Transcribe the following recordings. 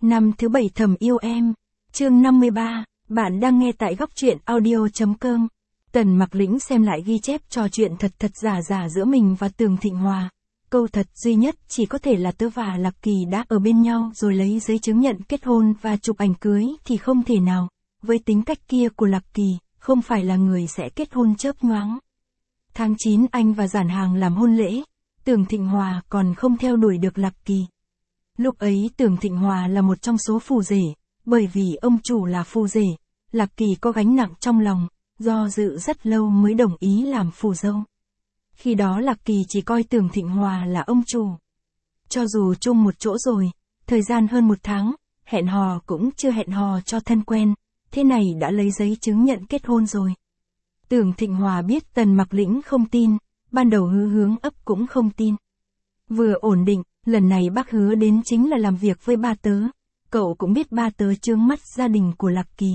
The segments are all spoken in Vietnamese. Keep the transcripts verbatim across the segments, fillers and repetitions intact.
Năm thứ bảy thầm yêu em. Chương năm mươi ba, bạn đang nghe tại góc truyện audio.com. Tần Mặc Lĩnh xem lại ghi chép trò chuyện thật thật giả giả giữa mình và Tường Thịnh Hòa. Câu thật duy nhất chỉ có thể là tớ và Lạc Kỳ đã ở bên nhau rồi lấy giấy chứng nhận kết hôn và chụp ảnh cưới thì không thể nào. Với tính cách kia của Lạc Kỳ, không phải là người sẽ kết hôn chớp nhoáng. Tháng chín anh và Giản Hàng làm hôn lễ, Tường Thịnh Hòa còn không theo đuổi được Lạc Kỳ. Lúc ấy Tường Thịnh Hòa là một trong số phù rể, bởi vì ông chủ là phù rể, Lạc Kỳ có gánh nặng trong lòng, do dự rất lâu mới đồng ý làm phù dâu. Khi đó Lạc Kỳ chỉ coi Tường Thịnh Hòa là ông chủ. Cho dù chung một chỗ rồi, thời gian hơn một tháng, hẹn hò cũng chưa hẹn hò cho thân quen, thế này đã lấy giấy chứng nhận kết hôn rồi. Tường Thịnh Hòa biết Tần Mặc Lĩnh không tin, ban đầu hứa hướng ấp cũng không tin. Vừa ổn định, lần này bác hứa đến chính là làm việc với ba tớ. Cậu cũng biết ba tớ chướng mắt gia đình của Lạc Kỳ.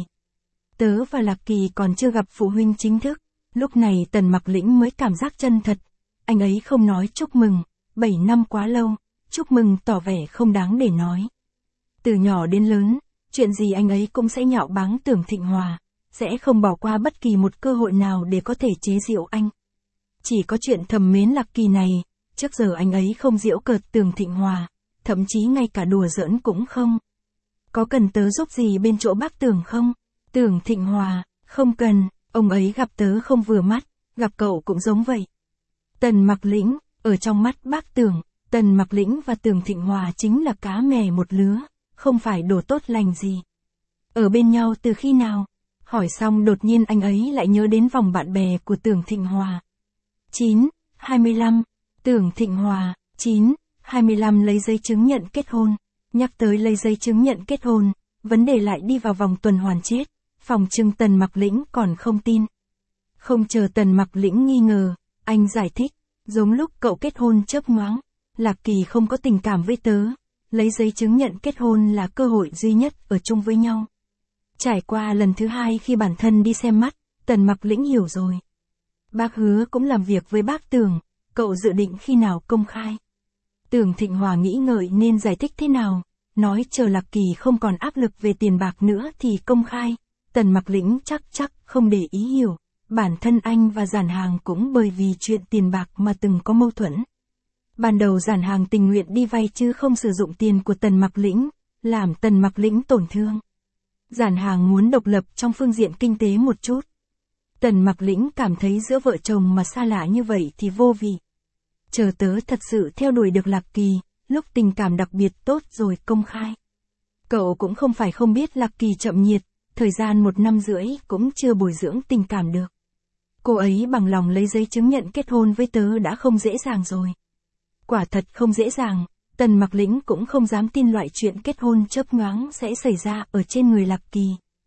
Tớ và Lạc Kỳ còn chưa gặp phụ huynh chính thức. Lúc này Tần Mặc Lĩnh mới cảm giác chân thật. Anh ấy không nói chúc mừng, bảy năm quá lâu, chúc mừng tỏ vẻ không đáng để nói. Từ nhỏ đến lớn, chuyện gì anh ấy cũng sẽ nhạo báng Tường Thịnh Hòa, sẽ không bỏ qua bất kỳ một cơ hội nào để có thể chế giễu anh. Chỉ có chuyện thầm mến Lạc Kỳ này, trước giờ anh ấy không giễu cợt Tường Thịnh Hòa, thậm chí ngay cả đùa giỡn cũng không. Có cần tớ giúp gì bên chỗ bác Tường không? Tường Thịnh Hòa, không cần, ông ấy gặp tớ không vừa mắt, gặp cậu cũng giống vậy. Tần Mặc Lĩnh, ở trong mắt bác Tường, Tần Mặc Lĩnh và Tường Thịnh Hòa chính là cá mè một lứa, không phải đồ tốt lành gì. Ở bên nhau từ khi nào? Hỏi xong đột nhiên anh ấy lại nhớ đến vòng bạn bè của Tường Thịnh Hòa. chín, hai mươi lăm, Tường Thịnh Hòa, chín, hai mươi lăm lấy giấy chứng nhận kết hôn. Nhắc tới lấy giấy chứng nhận kết hôn, vấn đề lại đi vào vòng tuần hoàn chết, phòng trưng Tần Mặc Lĩnh còn không tin. Không chờ Tần Mặc Lĩnh nghi ngờ, anh giải thích, giống lúc cậu kết hôn chớp nhoáng, Lạc Kỳ không có tình cảm với tớ, lấy giấy chứng nhận kết hôn là cơ hội duy nhất ở chung với nhau. Trải qua lần thứ hai khi bản thân đi xem mắt, Tần Mặc Lĩnh hiểu rồi. Bác hứa cũng làm việc với bác Tường, cậu dự định khi nào công khai? Tường Thịnh Hòa nghĩ ngợi nên giải thích thế nào, nói chờ Lạc Kỳ không còn áp lực về tiền bạc nữa thì công khai. Tần Mặc Lĩnh chắc chắc không để ý hiểu, bản thân anh và Giản Hàng cũng bởi vì chuyện tiền bạc mà từng có mâu thuẫn. Ban đầu Giản Hàng tình nguyện đi vay chứ không sử dụng tiền của Tần Mặc Lĩnh, làm Tần Mặc Lĩnh tổn thương. Giản Hàng muốn độc lập trong phương diện kinh tế một chút. Tần Mặc Lĩnh cảm thấy giữa vợ chồng mà xa lạ như vậy thì vô vị. Chờ tớ thật sự theo đuổi được Lạc Kỳ, lúc tình cảm đặc biệt tốt rồi công khai. Cậu cũng không phải không biết Lạc Kỳ chậm nhiệt, thời gian một năm rưỡi cũng chưa bồi dưỡng tình cảm được. Cô ấy bằng lòng lấy giấy chứng nhận kết hôn với tớ đã không dễ dàng rồi. Quả thật không dễ dàng, Tần Mặc Lĩnh cũng không dám tin loại chuyện kết hôn chớp nhoáng sẽ xảy ra ở trên người Lạc Kỳ.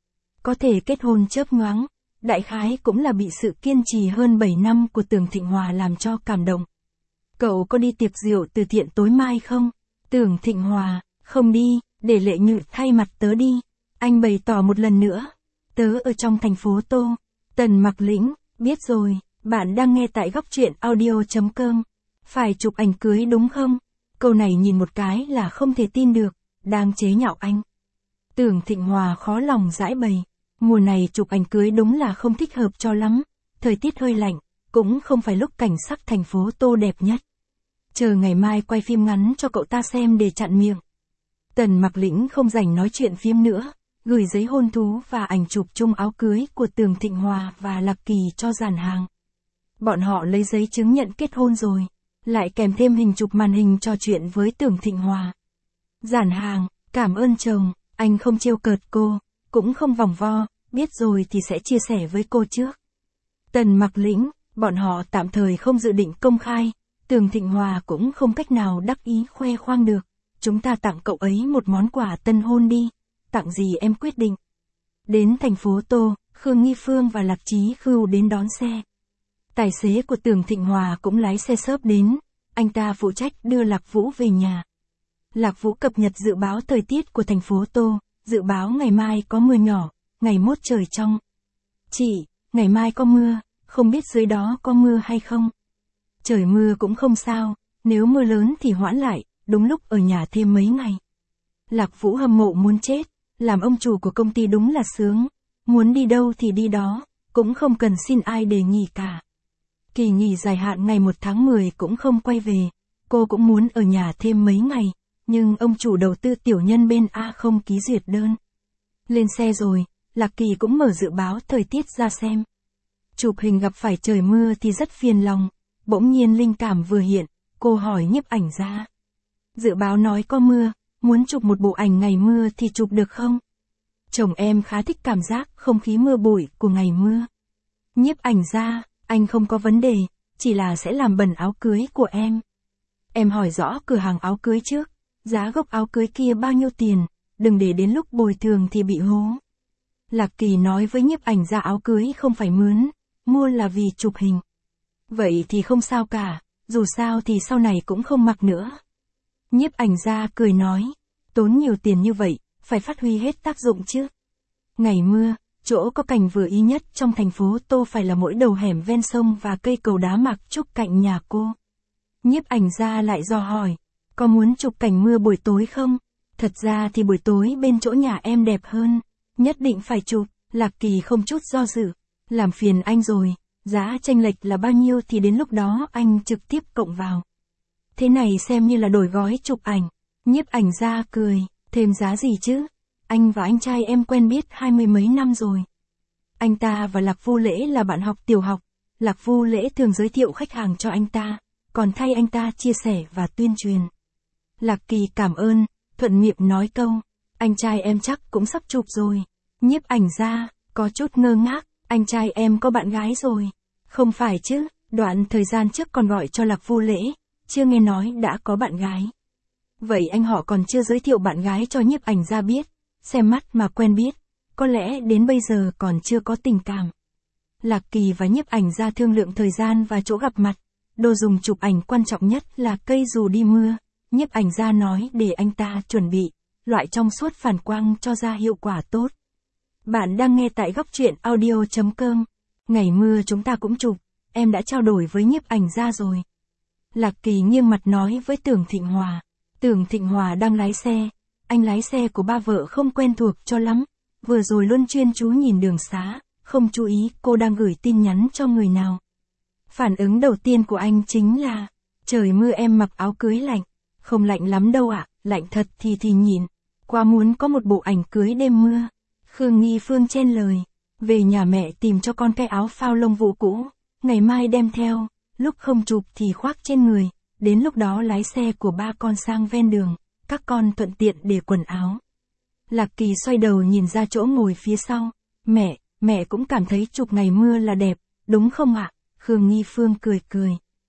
Có thể kết hôn chớp nhoáng, đại khái cũng là bị sự kiên trì hơn bảy năm của Tường Thịnh Hòa làm cho cảm động. Cậu có đi tiệc rượu từ thiện tối mai không? Tường Thịnh Hòa, không đi, để Lệ Nhự thay mặt tớ đi. Anh bày tỏ một lần nữa. Tớ ở trong thành phố Tô. Tần Mặc Lĩnh, biết rồi, bạn đang nghe tại góc truyện audio.com. Phải chụp ảnh cưới đúng không? Câu này nhìn một cái là không thể tin được, đang chế nhạo anh. Tường Thịnh Hòa khó lòng giải bày. Mùa này chụp ảnh cưới đúng là không thích hợp cho lắm. Thời tiết hơi lạnh, cũng không phải lúc cảnh sắc thành phố Tô đẹp nhất. Chờ ngày mai quay phim ngắn cho cậu ta xem để chặn miệng. Tần Mặc Lĩnh không rảnh nói chuyện phim nữa, gửi giấy hôn thú và ảnh chụp chung áo cưới của Tường Thịnh Hòa và Lạc Kỳ cho Giản Hàng. Bọn họ lấy giấy chứng nhận kết hôn rồi, lại kèm thêm hình chụp màn hình trò chuyện với Tường Thịnh Hòa. Giản Hàng, cảm ơn chồng, anh không trêu cợt cô, cũng không vòng vo, biết rồi thì sẽ chia sẻ với cô trước. Tần Mặc Lĩnh, bọn họ tạm thời không dự định công khai, Tường Thịnh Hòa cũng không cách nào đắc ý khoe khoang được. Chúng ta tặng cậu ấy một món quà tân hôn đi, tặng gì em quyết định. Đến thành phố Tô, Khương Nghi Phương và Lạc Chí Khưu đến đón xe. Tài xế của Tường Thịnh Hòa cũng lái xe xớp đến, anh ta phụ trách đưa Lạc Vũ về nhà. Lạc Vũ cập nhật dự báo thời tiết của thành phố Tô, dự báo ngày mai có mưa nhỏ, ngày mốt trời trong. Chị, ngày mai có mưa, không biết dưới đó có mưa hay không? Trời mưa cũng không sao, nếu mưa lớn thì hoãn lại, đúng lúc ở nhà thêm mấy ngày. Lạc Vũ hâm mộ muốn chết, làm ông chủ của công ty đúng là sướng, muốn đi đâu thì đi đó, cũng không cần xin ai để nghỉ cả. Kỳ nghỉ dài hạn ngày một tháng mười cũng không quay về, cô cũng muốn ở nhà thêm mấy ngày, nhưng ông chủ đầu tư tiểu nhân bên A không ký duyệt đơn. Lên xe rồi, Lạc Kỳ cũng mở dự báo thời tiết ra xem. Chụp hình gặp phải trời mưa thì rất phiền lòng, bỗng nhiên linh cảm vừa hiện, cô hỏi nhiếp ảnh gia. Dự báo nói có mưa, muốn chụp một bộ ảnh ngày mưa thì chụp được không? Chồng em khá thích cảm giác không khí mưa bụi của ngày mưa. Nhiếp ảnh gia, anh không có vấn đề, chỉ là sẽ làm bẩn áo cưới của em. Em hỏi rõ cửa hàng áo cưới trước, giá gốc áo cưới kia bao nhiêu tiền, đừng để đến lúc bồi thường thì bị hố. Lạc Kỳ nói với nhiếp ảnh gia áo cưới không phải mướn, mua là vì chụp hình. Vậy thì không sao cả, dù sao thì sau này cũng không mặc nữa. Nhiếp ảnh gia cười nói, tốn nhiều tiền như vậy, phải phát huy hết tác dụng chứ. Ngày mưa, chỗ có cảnh vừa ý nhất trong thành phố Tô phải là mỗi đầu hẻm ven sông và cây cầu đá mạc trúc cạnh nhà cô. Nhiếp ảnh gia lại dò hỏi, có muốn chụp cảnh mưa buổi tối không? Thật ra thì buổi tối bên chỗ nhà em đẹp hơn, nhất định phải chụp. Lạc Kỳ không chút do dự, làm phiền anh rồi, giá chênh lệch là bao nhiêu thì đến lúc đó anh trực tiếp cộng vào. Thế này xem như là đổi gói chụp ảnh. Nhiếp ảnh gia cười, thêm giá gì chứ? Anh và anh trai em quen biết hai mươi mấy năm rồi. Anh ta và Lạc Vô Lễ là bạn học tiểu học, Lạc Vô Lễ thường giới thiệu khách hàng cho anh ta, còn thay anh ta chia sẻ và tuyên truyền. Lạc Kỳ cảm ơn, thuận miệng nói câu, anh trai em chắc cũng sắp chụp rồi. Nhiếp ảnh gia, có chút ngơ ngác, anh trai em có bạn gái rồi. Không phải chứ, đoạn thời gian trước còn gọi cho Lạc Vô Lễ, chưa nghe nói đã có bạn gái. Vậy anh họ còn chưa giới thiệu bạn gái cho nhiếp ảnh gia biết, xem mắt mà quen biết, có lẽ đến bây giờ còn chưa có tình cảm. Lạc Kỳ và nhiếp ảnh gia thương lượng thời gian và chỗ gặp mặt, đồ dùng chụp ảnh quan trọng nhất là cây dù đi mưa, nhiếp ảnh gia nói để anh ta chuẩn bị, loại trong suốt phản quang cho ra hiệu quả tốt. Bạn đang nghe tại góc truyện audio chấm com. Ngày mưa chúng ta cũng chụp, em đã trao đổi với nhiếp ảnh gia rồi. Lạc Kỳ nghiêng mặt nói với Tưởng Thịnh Hòa. Tưởng Thịnh Hòa đang lái xe, anh lái xe của ba vợ không quen thuộc cho lắm, vừa rồi luôn chuyên chú nhìn đường xá, không chú ý cô đang gửi tin nhắn cho người nào. Phản ứng đầu tiên của anh chính là, trời mưa em mặc áo cưới lạnh, không lạnh lắm đâu ạ, lạnh thật thì thì nhịn, qua muốn có một bộ ảnh cưới đêm mưa. Khương Nghi Phương chen lời, về nhà mẹ tìm cho con cái áo phao lông vũ cũ, ngày mai đem theo, lúc không chụp thì khoác trên người, đến lúc đó lái xe của ba con sang ven đường, các con thuận tiện để quần áo. Lạc Kỳ xoay đầu nhìn ra chỗ ngồi phía sau, mẹ, mẹ cũng cảm thấy chụp ngày mưa là đẹp, đúng không ạ? Khương Nghi Phương cười cười.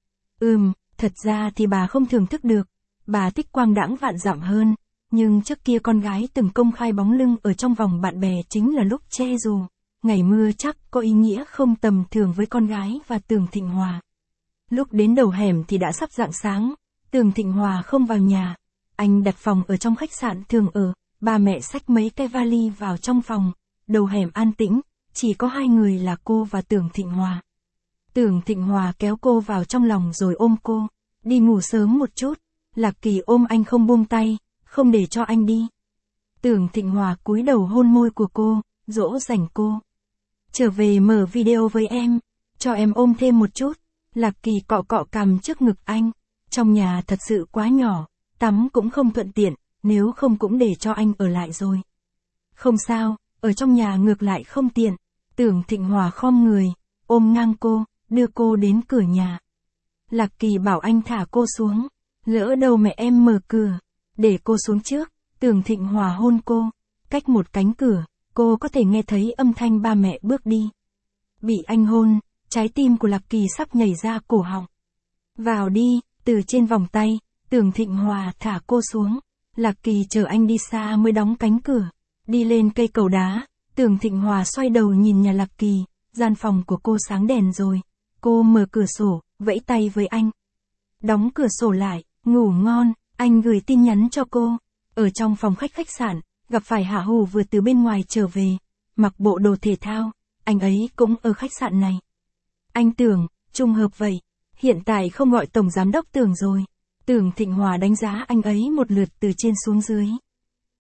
Ừm, thật ra thì bà không thưởng thức được, bà thích quang đãng vạn dặm hơn. Nhưng trước kia con gái từng công khai bóng lưng ở trong vòng bạn bè chính là lúc che dù. Ngày mưa chắc có ý nghĩa không tầm thường với con gái và Tưởng Thịnh Hòa. Lúc đến đầu hẻm thì đã sắp rạng sáng, Tưởng Thịnh Hòa không vào nhà. Anh đặt phòng ở trong khách sạn thường ở, ba mẹ xách mấy cái vali vào trong phòng. Đầu hẻm an tĩnh, chỉ có hai người là cô và Tưởng Thịnh Hòa. Tưởng Thịnh Hòa kéo cô vào trong lòng rồi ôm cô. Đi ngủ sớm một chút. Lạc Kỳ ôm anh không buông tay, không để cho anh đi. Tưởng Thịnh Hòa cúi đầu hôn môi của cô, dỗ dành cô. Trở về mở video với em, cho em ôm thêm một chút. Lạc Kỳ cọ cọ cằm trước ngực anh. Trong nhà thật sự quá nhỏ, tắm cũng không thuận tiện, nếu không cũng để cho anh ở lại rồi. Không sao, ở trong nhà ngược lại không tiện. Tưởng Thịnh Hòa khom người, ôm ngang cô, đưa cô đến cửa nhà. Lạc Kỳ bảo anh thả cô xuống, lỡ đâu mẹ em mở cửa. Để cô xuống trước, Tưởng Thịnh Hòa hôn cô, cách một cánh cửa, cô có thể nghe thấy âm thanh ba mẹ bước đi. Bị anh hôn, trái tim của Lạc Kỳ sắp nhảy ra cổ họng. Vào đi, từ trên vòng tay, Tưởng Thịnh Hòa thả cô xuống, Lạc Kỳ chờ anh đi xa mới đóng cánh cửa, đi lên cây cầu đá, Tưởng Thịnh Hòa xoay đầu nhìn nhà Lạc Kỳ, gian phòng của cô sáng đèn rồi, cô mở cửa sổ, vẫy tay với anh. Đóng cửa sổ lại, ngủ ngon. Anh gửi tin nhắn cho cô, ở trong phòng khách khách sạn, gặp phải Hạ Hù vừa từ bên ngoài trở về, mặc bộ đồ thể thao, anh ấy cũng ở khách sạn này. Anh Tưởng, trùng hợp vậy, hiện tại không gọi tổng giám đốc Tưởng rồi. Tưởng Thịnh Hòa đánh giá anh ấy một lượt từ trên xuống dưới.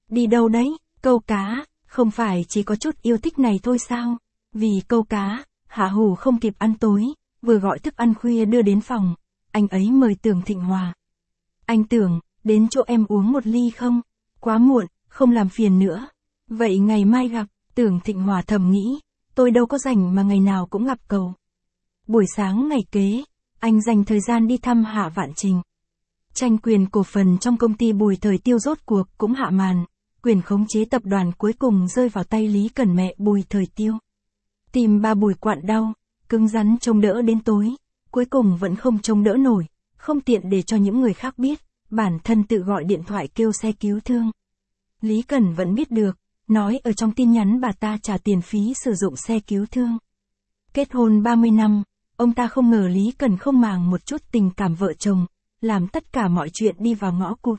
Đi đâu đấy? Câu cá, không phải chỉ có chút yêu thích này thôi sao? Vì câu cá, Hạ Hủ không kịp ăn tối, vừa gọi thức ăn khuya đưa đến phòng, anh ấy mời Tưởng Thịnh Hòa. Anh Tưởng, đến chỗ em uống một ly không? Quá muộn, không làm phiền nữa. Vậy ngày mai gặp, Tưởng Thịnh Hòa thầm nghĩ, tôi đâu có rảnh mà ngày nào cũng gặp cậu. Buổi sáng ngày kế, anh dành thời gian đi thăm Hạ Vạn Trình. Tranh quyền cổ phần trong công ty Bùi Thời Tiêu rốt cuộc cũng hạ màn, quyền khống chế tập đoàn cuối cùng rơi vào tay Lý Cẩn mẹ Bùi Thời Tiêu. Tìm ba Bùi quặn đau, cứng rắn trông đỡ đến tối, cuối cùng vẫn không trông đỡ nổi, không tiện để cho những người khác biết, bản thân tự gọi điện thoại kêu xe cứu thương. Lý Cẩn vẫn biết được, nói ở trong tin nhắn bà ta trả tiền phí sử dụng xe cứu thương. Kết hôn ba mươi năm, ông ta không ngờ Lý Cẩn không màng một chút tình cảm vợ chồng, làm tất cả mọi chuyện đi vào ngõ cụt.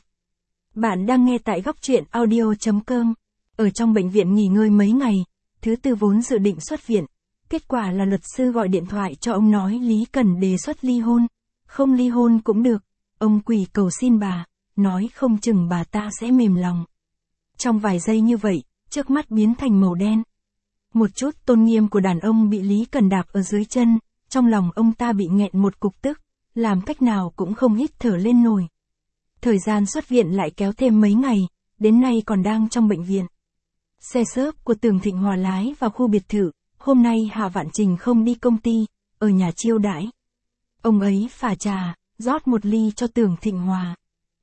Bạn đang nghe tại góc truyện audio chấm com. Ở trong bệnh viện nghỉ ngơi mấy ngày, thứ tư vốn dự định xuất viện. Kết quả là luật sư gọi điện thoại cho ông nói Lý Cẩn đề xuất ly hôn. Không ly hôn cũng được. Ông quỳ cầu xin bà, nói không chừng bà ta sẽ mềm lòng. Trong vài giây như vậy, trước mắt biến thành màu đen. Một chút tôn nghiêm của đàn ông bị Lý Cẩn đạp ở dưới chân, trong lòng ông ta bị nghẹn một cục tức, làm cách nào cũng không hít thở lên nổi. Thời gian xuất viện lại kéo thêm mấy ngày, đến nay còn đang trong bệnh viện. Xe xớp của Tưởng Thịnh Hòa lái vào khu biệt thự, hôm nay Hạ Vạn Trình không đi công ty, ở nhà chiêu đãi. Ông ấy pha trà, rót một ly cho Tưởng Thịnh Hòa.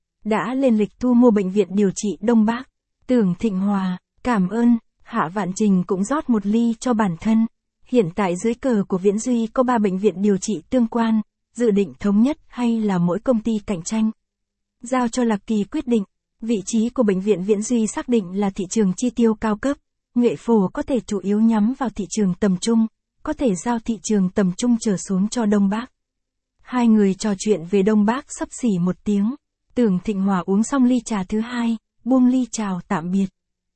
Đã lên lịch thu mua bệnh viện điều trị Đông Bắc. Tưởng Thịnh Hòa, cảm ơn. Hạ Vạn Trình cũng rót một ly cho bản thân. Hiện tại dưới cờ của Viễn Duy có ba bệnh viện điều trị tương quan, dự định thống nhất hay là mỗi công ty cạnh tranh. Giao cho Lạc Kỳ quyết định, vị trí của bệnh viện Viễn Duy xác định là thị trường chi tiêu cao cấp, Nghệ Phổ có thể chủ yếu nhắm vào thị trường tầm trung, có thể giao thị trường tầm trung trở xuống cho Đông Bắc. Hai người trò chuyện về Đông Bắc xấp xỉ một tiếng, Tưởng Thịnh Hòa uống xong ly trà thứ hai, buông ly chào tạm biệt.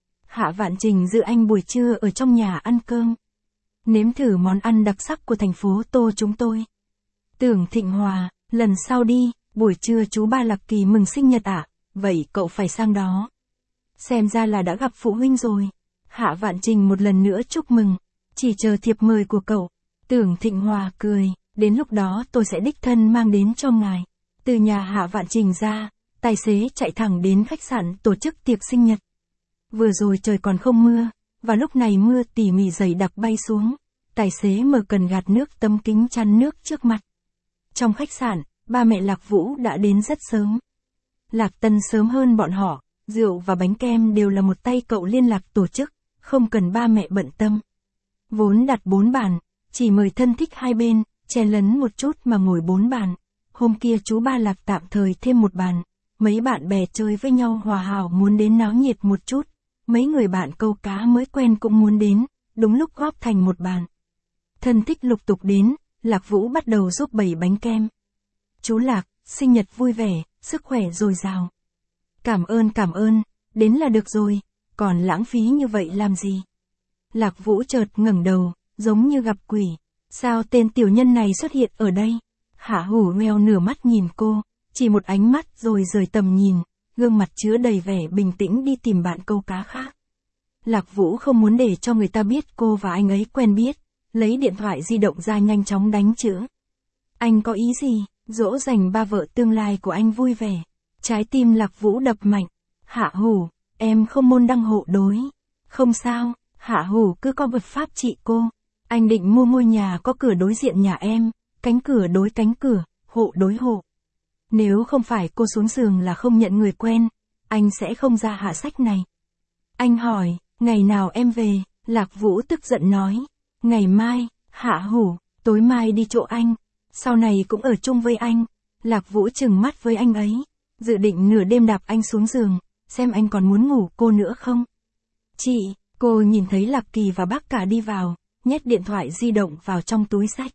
Hạ Vạn Trình dự anh buổi trưa ở trong nhà ăn cơm. Nếm thử món ăn đặc sắc của thành phố Tô chúng tôi. Tưởng Thịnh Hòa, lần sau đi, buổi trưa chú ba Lạc Kỳ mừng sinh nhật à, vậy cậu phải sang đó. Xem ra là đã gặp phụ huynh rồi. Hạ Vạn Trình một lần nữa chúc mừng, chỉ chờ thiệp mời của cậu. Tưởng Thịnh Hòa cười, đến lúc đó tôi sẽ đích thân mang đến cho ngài. Từ nhà Hạ Vạn Trình ra, tài xế chạy thẳng đến khách sạn tổ chức tiệc sinh nhật. Vừa rồi trời còn không mưa, và lúc này mưa tỉ mỉ dày đặc bay xuống, tài xế mở cần gạt nước tấm kính chắn nước trước mặt. Trong khách sạn, ba mẹ Lạc Vũ đã đến rất sớm. Lạc Tân sớm hơn bọn họ, rượu và bánh kem đều là một tay cậu liên lạc tổ chức, không cần ba mẹ bận tâm. Vốn đặt bốn bàn, chỉ mời thân thích hai bên, chen lấn một chút mà ngồi bốn bàn. Hôm kia chú ba Lạc tạm thời thêm một bàn, mấy bạn bè chơi với nhau hòa hảo muốn đến náo nhiệt một chút, mấy người bạn câu cá mới quen cũng muốn đến, đúng lúc góp thành một bàn. Thân thích lục tục đến, Lạc Vũ bắt đầu giúp bày bánh kem. Chú Lạc, sinh nhật vui vẻ, sức khỏe dồi dào. Cảm ơn cảm ơn, đến là được rồi, còn lãng phí như vậy làm gì? Lạc Vũ chợt ngẩng đầu, giống như gặp quỷ. Sao tên tiểu nhân này xuất hiện ở đây? Hạ Hủ meo nửa mắt nhìn cô, chỉ một ánh mắt rồi rời tầm nhìn, gương mặt chứa đầy vẻ bình tĩnh đi tìm bạn câu cá khác. Lạc Vũ không muốn để cho người ta biết cô và anh ấy quen biết, lấy điện thoại di động ra nhanh chóng đánh chữ. Anh có ý gì? Dỗ dành ba vợ tương lai của anh vui vẻ. Trái tim Lạc Vũ đập mạnh. Hạ Hủ, em không môn đăng hộ đối. Không sao, Hạ Hủ cứ có vật pháp trị cô. Anh định mua ngôi nhà có cửa đối diện nhà em, cánh cửa đối cánh cửa, hộ đối hộ. Nếu không phải cô xuống giường là không nhận người quen, anh sẽ không ra hạ sách này. Anh hỏi, ngày nào em về? Lạc Vũ tức giận nói. Ngày mai. Hạ Hủ, tối mai đi chỗ anh. Sau này cũng ở chung với anh. Lạc Vũ trừng mắt với anh ấy, dự định nửa đêm đạp anh xuống giường, xem anh còn muốn ngủ cô nữa không. Chị, cô nhìn thấy Lạc Kỳ và bác cả đi vào, nhét điện thoại di động vào trong túi xách.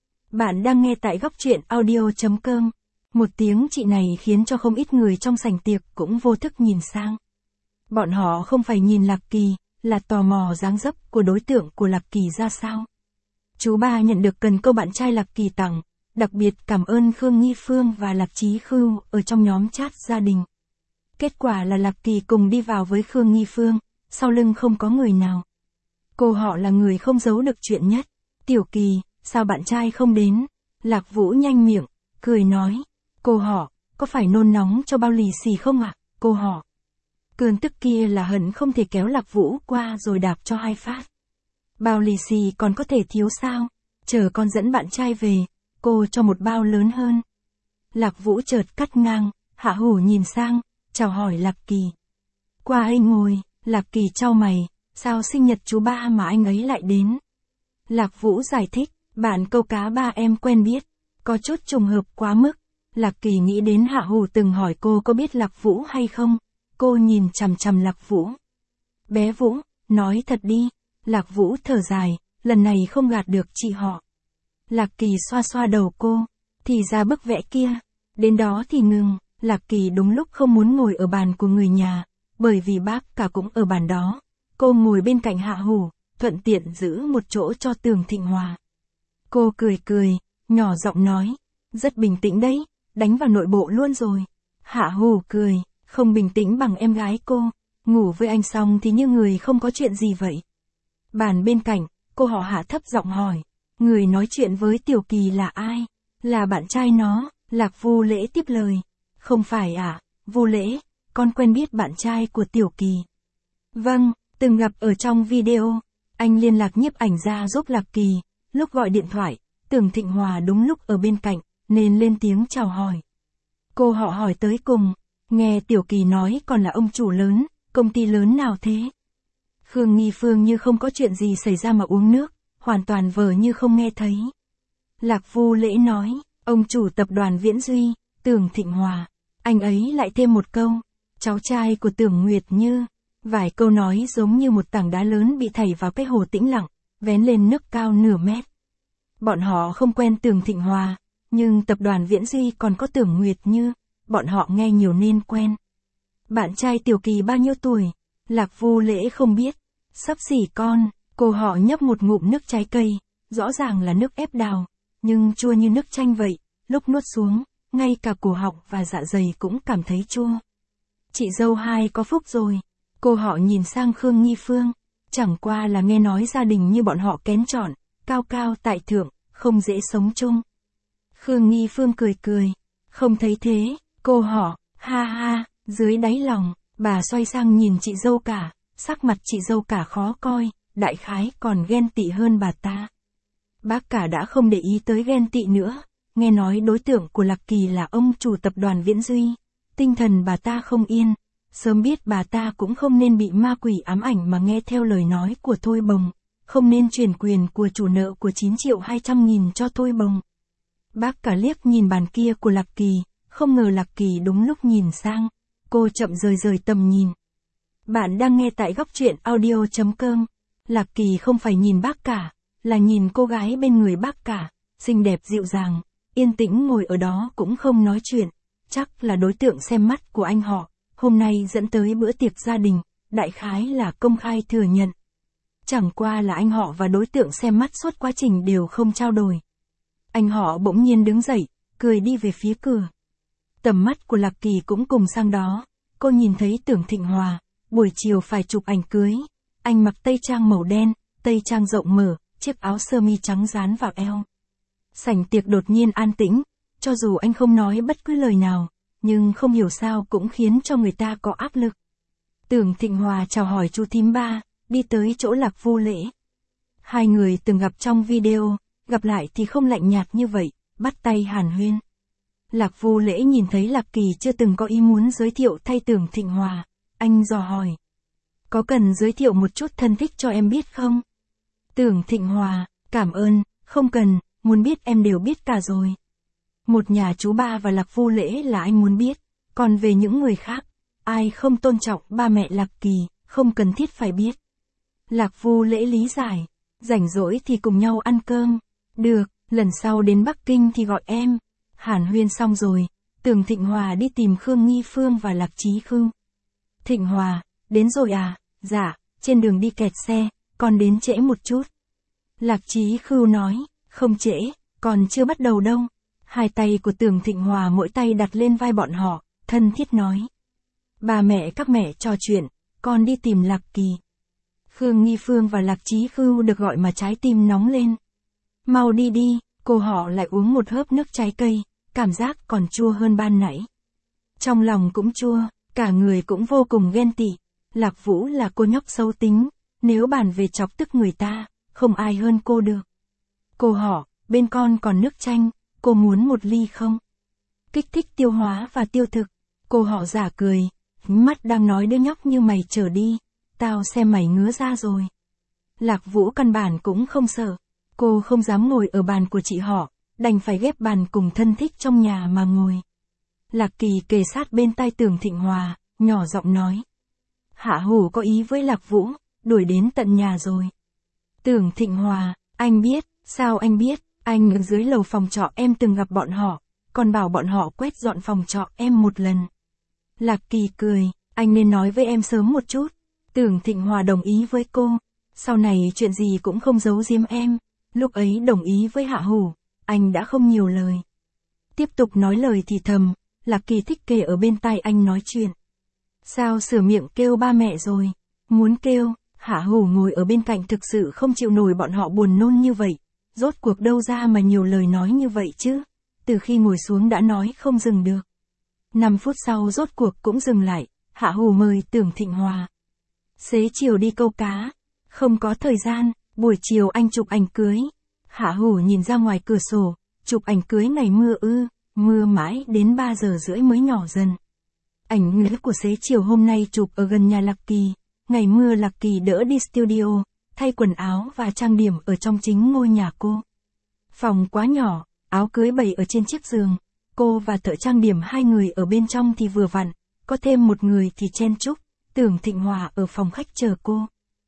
Bạn đang nghe tại góc truyện audio chấm com. Một tiếng chị này khiến cho không ít người trong sảnh tiệc cũng vô thức nhìn sang. Bọn họ không phải nhìn Lạc Kỳ, là tò mò dáng dấp của đối tượng của Lạc Kỳ ra sao. Chú ba nhận được cần câu bạn trai Lạc Kỳ tặng, đặc biệt cảm ơn Khương Nghi Phương và Lạc Chí Khưu ở trong nhóm chat gia đình. Kết quả là Lạc Kỳ cùng đi vào với Khương Nghi Phương, sau lưng không có người nào. Cô họ là người không giấu được chuyện nhất. Tiểu Kỳ, sao bạn trai không đến? Lạc Vũ nhanh miệng, cười nói. Cô họ, có phải nôn nóng cho bao lì xì không ạ? Cô họ. Cơn tức kia là hận không thể kéo Lạc Vũ qua rồi đạp cho hai phát. Bao lì xì còn có thể thiếu sao? Chờ con dẫn bạn trai về, cô cho một bao lớn hơn. Lạc Vũ chợt cắt ngang, hạ hủ nhìn sang, chào hỏi Lạc Kỳ. Qua anh ngồi, Lạc Kỳ chau mày, sao sinh nhật chú ba mà anh ấy lại đến? Lạc Vũ giải thích, bạn câu cá ba em quen biết, có chút trùng hợp quá mức. Lạc Kỳ nghĩ đến hạ hủ từng hỏi cô có biết Lạc Vũ hay không. Cô nhìn chằm chằm Lạc Vũ. Bé Vũ, nói thật đi. Lạc Vũ thở dài, lần này không gạt được chị họ. Lạc Kỳ xoa xoa đầu cô, thì ra bức vẽ kia. Đến đó thì ngừng, Lạc Kỳ đúng lúc không muốn ngồi ở bàn của người nhà, bởi vì bác cả cũng ở bàn đó. Cô ngồi bên cạnh Hạ Hủ, thuận tiện giữ một chỗ cho Tưởng Thịnh Hòa. Cô cười cười, nhỏ giọng nói, rất bình tĩnh đấy, đánh vào nội bộ luôn rồi. Hạ Hủ cười, không bình tĩnh bằng em gái cô, ngủ với anh xong thì như người không có chuyện gì vậy. Bàn bên cạnh, cô họ Hạ thấp giọng hỏi, người nói chuyện với Tiểu Kỳ là ai? Là bạn trai nó. Lạc Vu Lễ tiếp lời, không phải à, Vu Lễ, con quen biết bạn trai của Tiểu Kỳ. Vâng, từng gặp ở trong video. Anh liên lạc nhiếp ảnh ra giúp Lạc Kỳ, lúc gọi điện thoại, Tưởng Thịnh Hòa đúng lúc ở bên cạnh, nên lên tiếng chào hỏi. Cô họ hỏi tới cùng, nghe Tiểu Kỳ nói còn là ông chủ lớn, công ty lớn nào thế? Khương Nghi Phương như không có chuyện gì xảy ra mà uống nước, hoàn toàn vờ như không nghe thấy. Lạc Vu Lễ nói, ông chủ tập đoàn Viễn Duy, Tưởng Thịnh Hòa, anh ấy lại thêm một câu, cháu trai của Tưởng Nguyệt Như. Vài câu nói giống như một tảng đá lớn bị thảy vào cái hồ tĩnh lặng, vén lên nước cao nửa mét. Bọn họ không quen Tưởng Thịnh Hòa, nhưng tập đoàn Viễn Duy còn có Tưởng Nguyệt Như, bọn họ nghe nhiều nên quen. Bạn trai Tiểu Kỳ bao nhiêu tuổi? Lạc Vu Lễ không biết. Xấp xỉ con, cô họ nhấp một ngụm nước trái cây, rõ ràng là nước ép đào, nhưng chua như nước chanh vậy, lúc nuốt xuống, ngay cả cổ họng và dạ dày cũng cảm thấy chua. Chị dâu hai có phúc rồi. Cô họ nhìn sang Khương Nghi Phương, chẳng qua là nghe nói gia đình như bọn họ kén chọn, cao cao tại thượng, không dễ sống chung. Khương Nghi Phương cười cười, không thấy thế, cô họ, ha ha, dưới đáy lòng, bà xoay sang nhìn chị dâu cả, sắc mặt chị dâu cả khó coi, đại khái còn ghen tị hơn bà ta. Bác cả đã không để ý tới ghen tị nữa, nghe nói đối tượng của Lạc Kỳ là ông chủ tập đoàn Viễn Duy, tinh thần bà ta không yên. Sớm biết bà ta cũng không nên bị ma quỷ ám ảnh mà nghe theo lời nói của Thôi Bồng, không nên chuyển quyền của chủ nợ của chín triệu hai trăm nghìn cho Thôi Bồng. Bác cả liếc nhìn bàn kia của Lạc Kỳ, không ngờ Lạc Kỳ đúng lúc nhìn sang, cô chậm rời rời tầm nhìn. Bạn đang nghe tại góc truyện audio chấm com. Lạc Kỳ không phải nhìn bác cả, là nhìn cô gái bên người bác cả, xinh đẹp dịu dàng, yên tĩnh ngồi ở đó cũng không nói chuyện, chắc là đối tượng xem mắt của anh họ. Hôm nay dẫn tới bữa tiệc gia đình, đại khái là công khai thừa nhận. Chẳng qua là anh họ và đối tượng xem mắt suốt quá trình đều không trao đổi. Anh họ bỗng nhiên đứng dậy, cười đi về phía cửa. Tầm mắt của Lạc Kỳ cũng cùng sang đó, cô nhìn thấy Tưởng Thịnh Hòa, buổi chiều phải chụp ảnh cưới. Anh mặc tây trang màu đen, tây trang rộng mở, chiếc áo sơ mi trắng dán vào eo. Sảnh tiệc đột nhiên an tĩnh, cho dù anh không nói bất cứ lời nào. Nhưng không hiểu sao cũng khiến cho người ta có áp lực. Tưởng Thịnh Hòa chào hỏi chú thím ba, đi tới chỗ Lạc Vu Lễ. Hai người từng gặp trong video, gặp lại thì không lạnh nhạt như vậy, bắt tay hàn huyên. Lạc Vu Lễ nhìn thấy Lạc Kỳ chưa từng có ý muốn giới thiệu thay Tưởng Thịnh Hòa, anh dò hỏi. Có cần giới thiệu một chút thân thích cho em biết không? Tưởng Thịnh Hòa, cảm ơn, không cần, muốn biết em đều biết cả rồi. Một nhà chú ba và Lạc Vu Lễ là anh muốn biết, còn về những người khác, ai không tôn trọng ba mẹ Lạc Kỳ, không cần thiết phải biết. Lạc Vu Lễ lý giải, rảnh rỗi thì cùng nhau ăn cơm, được, lần sau đến Bắc Kinh thì gọi em. Hàn huyên xong rồi, Tưởng Thịnh Hòa đi tìm Khương Nghi Phương và Lạc Chí Khưu. Thịnh Hòa, đến rồi à? Dạ, trên đường đi kẹt xe, con đến trễ một chút. Lạc Chí Khưu nói, không trễ, còn chưa bắt đầu đâu. Hai tay của Tưởng Thịnh Hòa mỗi tay đặt lên vai bọn họ, thân thiết nói. Ba mẹ các mẹ trò chuyện, con đi tìm Lạc Kỳ. Khương Nghi Phương và Lạc Chí Khưu được gọi mà trái tim nóng lên. Mau đi đi, cô họ lại uống một hớp nước trái cây, cảm giác còn chua hơn ban nãy. Trong lòng cũng chua, cả người cũng vô cùng ghen tị. Lạc Vũ là cô nhóc xấu tính, nếu bàn về chọc tức người ta, không ai hơn cô được. Cô họ, bên con còn nước chanh, cô muốn một ly không? Kích thích tiêu hóa và tiêu thực. Cô họ giả cười, mắt đang nói đứa nhóc như mày trở đi, tao xem mày ngứa ra rồi. Lạc Vũ căn bản cũng không sợ, cô không dám ngồi ở bàn của chị họ, đành phải ghép bàn cùng thân thích trong nhà mà ngồi. Lạc Kỳ kề sát bên tai Tưởng Thịnh Hòa, nhỏ giọng nói. Hạ Hủ có ý với Lạc Vũ, đuổi đến tận nhà rồi. Tưởng Thịnh Hòa, anh biết, sao anh biết, anh ở dưới lầu phòng trọ em từng gặp bọn họ, còn bảo bọn họ quét dọn phòng trọ em một lần. Lạc Kỳ cười, anh nên nói với em sớm một chút. Tưởng Thịnh Hòa đồng ý với cô, sau này chuyện gì cũng không giấu giếm em, lúc ấy đồng ý với Hạ Hủ, anh đã không nhiều lời. Tiếp tục nói lời thì thầm, Lạc Kỳ thích kề ở bên tai anh nói chuyện. Sao sửa miệng kêu ba mẹ rồi, muốn kêu, Hạ Hủ ngồi ở bên cạnh thực sự không chịu nổi bọn họ buồn nôn như vậy, rốt cuộc đâu ra mà nhiều lời nói như vậy chứ, từ khi ngồi xuống đã nói không dừng được. Năm phút sau rốt cuộc cũng dừng lại, Hạ Hủ mời Tưởng Thịnh Hòa. Xế chiều đi câu cá, không có thời gian, buổi chiều anh chụp ảnh cưới. Hạ Hủ nhìn ra ngoài cửa sổ, chụp ảnh cưới ngày mưa ư, mưa mãi đến ba giờ rưỡi mới nhỏ dần. Ảnh ngữ của xế chiều hôm nay chụp ở gần nhà Lạc Kỳ, ngày mưa Lạc Kỳ đỡ đi studio, thay quần áo và trang điểm ở trong chính ngôi nhà cô. Phòng quá nhỏ, áo cưới bày ở trên chiếc giường, cô và thợ trang điểm hai người ở bên trong thì vừa vặn, có thêm một người thì chen chúc. Tưởng Thịnh Hòa ở phòng khách chờ cô.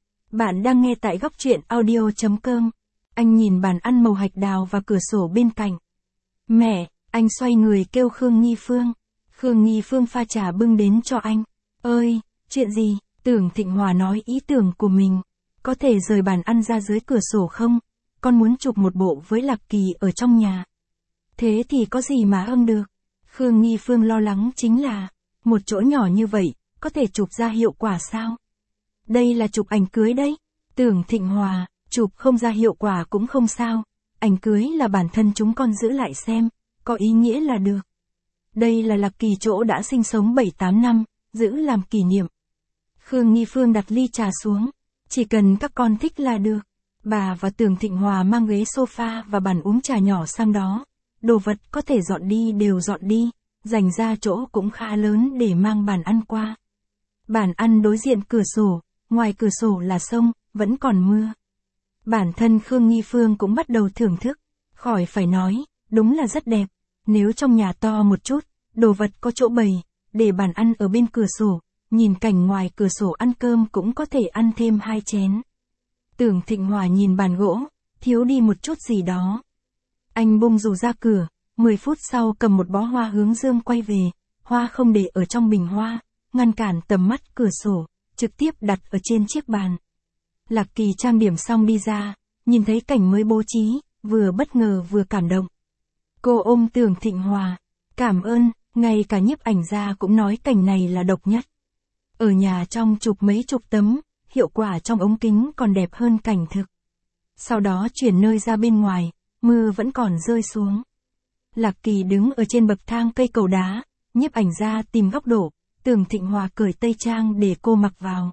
Bạn đang nghe tại góc truyện audio chấm com. Anh nhìn bàn ăn màu hạch đào và cửa sổ bên cạnh. Mẹ, anh xoay người kêu Khương Nghi Phương. Khương Nghi Phương pha trà bưng đến cho anh. Ơi, chuyện gì? Tưởng Thịnh Hòa nói ý tưởng của mình. Có thể rời bàn ăn ra dưới cửa sổ không? Con muốn chụp một bộ với Lạc Kỳ ở trong nhà. Thế thì có gì mà âm được? Khương Nghi Phương lo lắng chính là, một chỗ nhỏ như vậy, có thể chụp ra hiệu quả sao? Đây là chụp ảnh cưới đấy. Tưởng Thịnh Hòa, chụp không ra hiệu quả cũng không sao. Ảnh cưới là bản thân chúng con giữ lại xem, có ý nghĩa là được. Đây là Lạc Kỳ chỗ đã sinh sống bảy tám năm, giữ làm kỷ niệm. Khương Nghi Phương đặt ly trà xuống, chỉ cần các con thích là được. Bà và Tưởng Thịnh Hòa mang ghế sofa và bàn uống trà nhỏ sang đó. Đồ vật có thể dọn đi đều dọn đi, dành ra chỗ cũng khá lớn để mang bàn ăn qua. Bàn ăn đối diện cửa sổ, ngoài cửa sổ là sông, vẫn còn mưa. Bản thân Khương Nghi Phương cũng bắt đầu thưởng thức, khỏi phải nói, đúng là rất đẹp. Nếu trong nhà to một chút, đồ vật có chỗ bày, để bàn ăn ở bên cửa sổ, nhìn cảnh ngoài cửa sổ ăn cơm cũng có thể ăn thêm hai chén. Tưởng Thịnh Hòa nhìn bàn gỗ, thiếu đi một chút gì đó. Anh bung dù ra cửa, mười phút sau cầm một bó hoa hướng dương quay về, hoa không để ở trong bình hoa, ngăn cản tầm mắt cửa sổ, trực tiếp đặt ở trên chiếc bàn. Lạc Kỳ trang điểm xong đi ra, nhìn thấy cảnh mới bố trí, vừa bất ngờ vừa cảm động. Cô ôm Tưởng Thịnh Hòa, cảm ơn, ngay cả nhiếp ảnh gia cũng nói cảnh này là độc nhất. Ở nhà trong chụp mấy chục tấm, hiệu quả trong ống kính còn đẹp hơn cảnh thực. Sau đó chuyển nơi ra bên ngoài, mưa vẫn còn rơi xuống. Lạc Kỳ đứng ở trên bậc thang cây cầu đá, nhiếp ảnh gia tìm góc độ, Tưởng Thịnh Hòa cởi tây trang để cô mặc vào.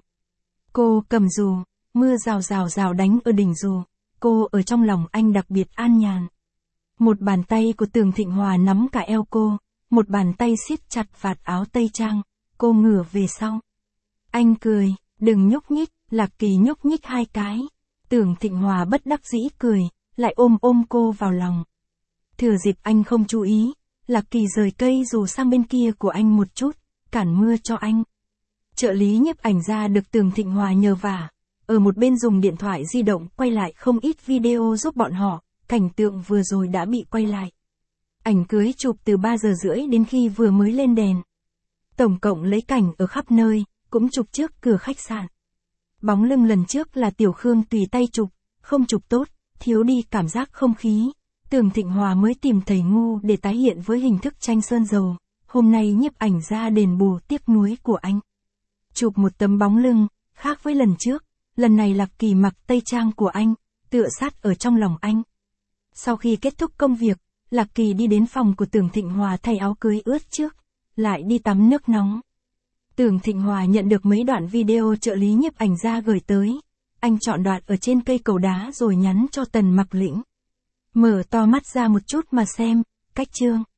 Cô cầm dù, mưa rào rào rào đánh ở đỉnh dù, cô ở trong lòng anh đặc biệt an nhàn. Một bàn tay của Tưởng Thịnh Hòa nắm cả eo cô, một bàn tay siết chặt vạt áo tây trang, cô ngửa về sau. Anh cười, đừng nhúc nhích, Lạc Kỳ nhúc nhích hai cái. Tưởng Thịnh Hòa bất đắc dĩ cười, lại ôm ôm cô vào lòng. Thừa dịp anh không chú ý, Lạc Kỳ rời cây dù sang bên kia của anh một chút, cản mưa cho anh. Trợ lý nhiếp ảnh gia được Tưởng Thịnh Hòa nhờ vả, ở một bên dùng điện thoại di động quay lại không ít video giúp bọn họ, cảnh tượng vừa rồi đã bị quay lại. Ảnh cưới chụp từ ba giờ rưỡi đến khi vừa mới lên đèn. Tổng cộng lấy cảnh ở khắp nơi, cũng chụp trước cửa khách sạn. Bóng lưng lần trước là Tiểu Khương tùy tay chụp, không chụp tốt, thiếu đi cảm giác không khí. Tưởng Thịnh Hòa mới tìm thầy ngu để tái hiện với hình thức tranh sơn dầu. Hôm nay nhiếp ảnh ra đền bù tiếc nuối của anh. Chụp một tấm bóng lưng, khác với lần trước, lần này Lạc Kỳ mặc tây trang của anh, tựa sát ở trong lòng anh. Sau khi kết thúc công việc, Lạc Kỳ đi đến phòng của Tưởng Thịnh Hòa thay áo cưới ướt trước, lại đi tắm nước nóng. Tưởng Thịnh Hòa nhận được mấy đoạn video trợ lý nhiếp ảnh ra gửi tới. Anh chọn đoạn ở trên cây cầu đá rồi nhắn cho Tần Mặc Lĩnh. Mở to mắt ra một chút mà xem, cách chương.